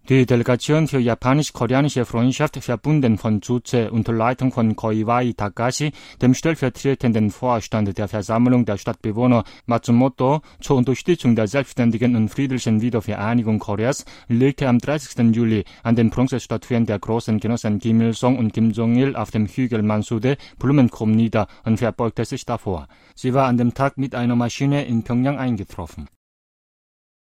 Die Delegation für japanisch-koreanische Freundschaft, verbunden von Juche unter Leitung von Koiwai Takashi, dem stellvertretenden Vorstand der Versammlung der Stadtbewohner Matsumoto, zur Unterstützung der selbstständigen und friedlichen Wiedervereinigung Koreas, legte am 30. Juli an den Bronzestatuen der großen Genossen Kim Il-sung und Kim Jong-il auf dem Hügel Mansudae Blumenkrumm nieder und verbeugte sich davor. Sie war an dem Tag mit einer Maschine in Pjöngjang eingetroffen.